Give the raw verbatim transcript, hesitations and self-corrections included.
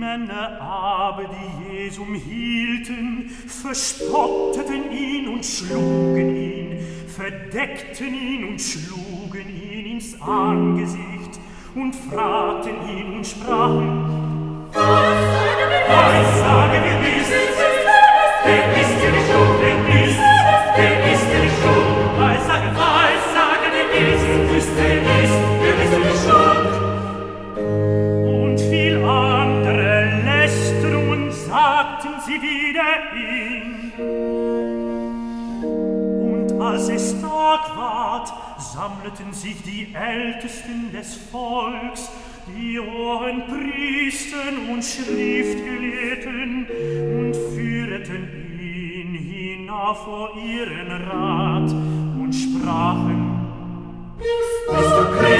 Männer aber, die Jesum hielten, verspotteten ihn und schlugen ihn, verdeckten ihn und schlugen ihn ins Angesicht und fragten ihn und sprachen: Was sagen wir dies? Wer ist dir nicht schuld? Wer ist? Wer ist dir nicht schuld? Was sagen, was sagen wir dies? Ist wer ist? Wer ist dir nicht schuld? Und viel andere Lästerungen sagten sie wider ihn. Und als es Tag ward, sammelten sich die Ältesten des Volks, die hohen Priester und Schriftgelehrten, und führten ihn hinauf vor ihren Rat und sprachen: Bist du Christus?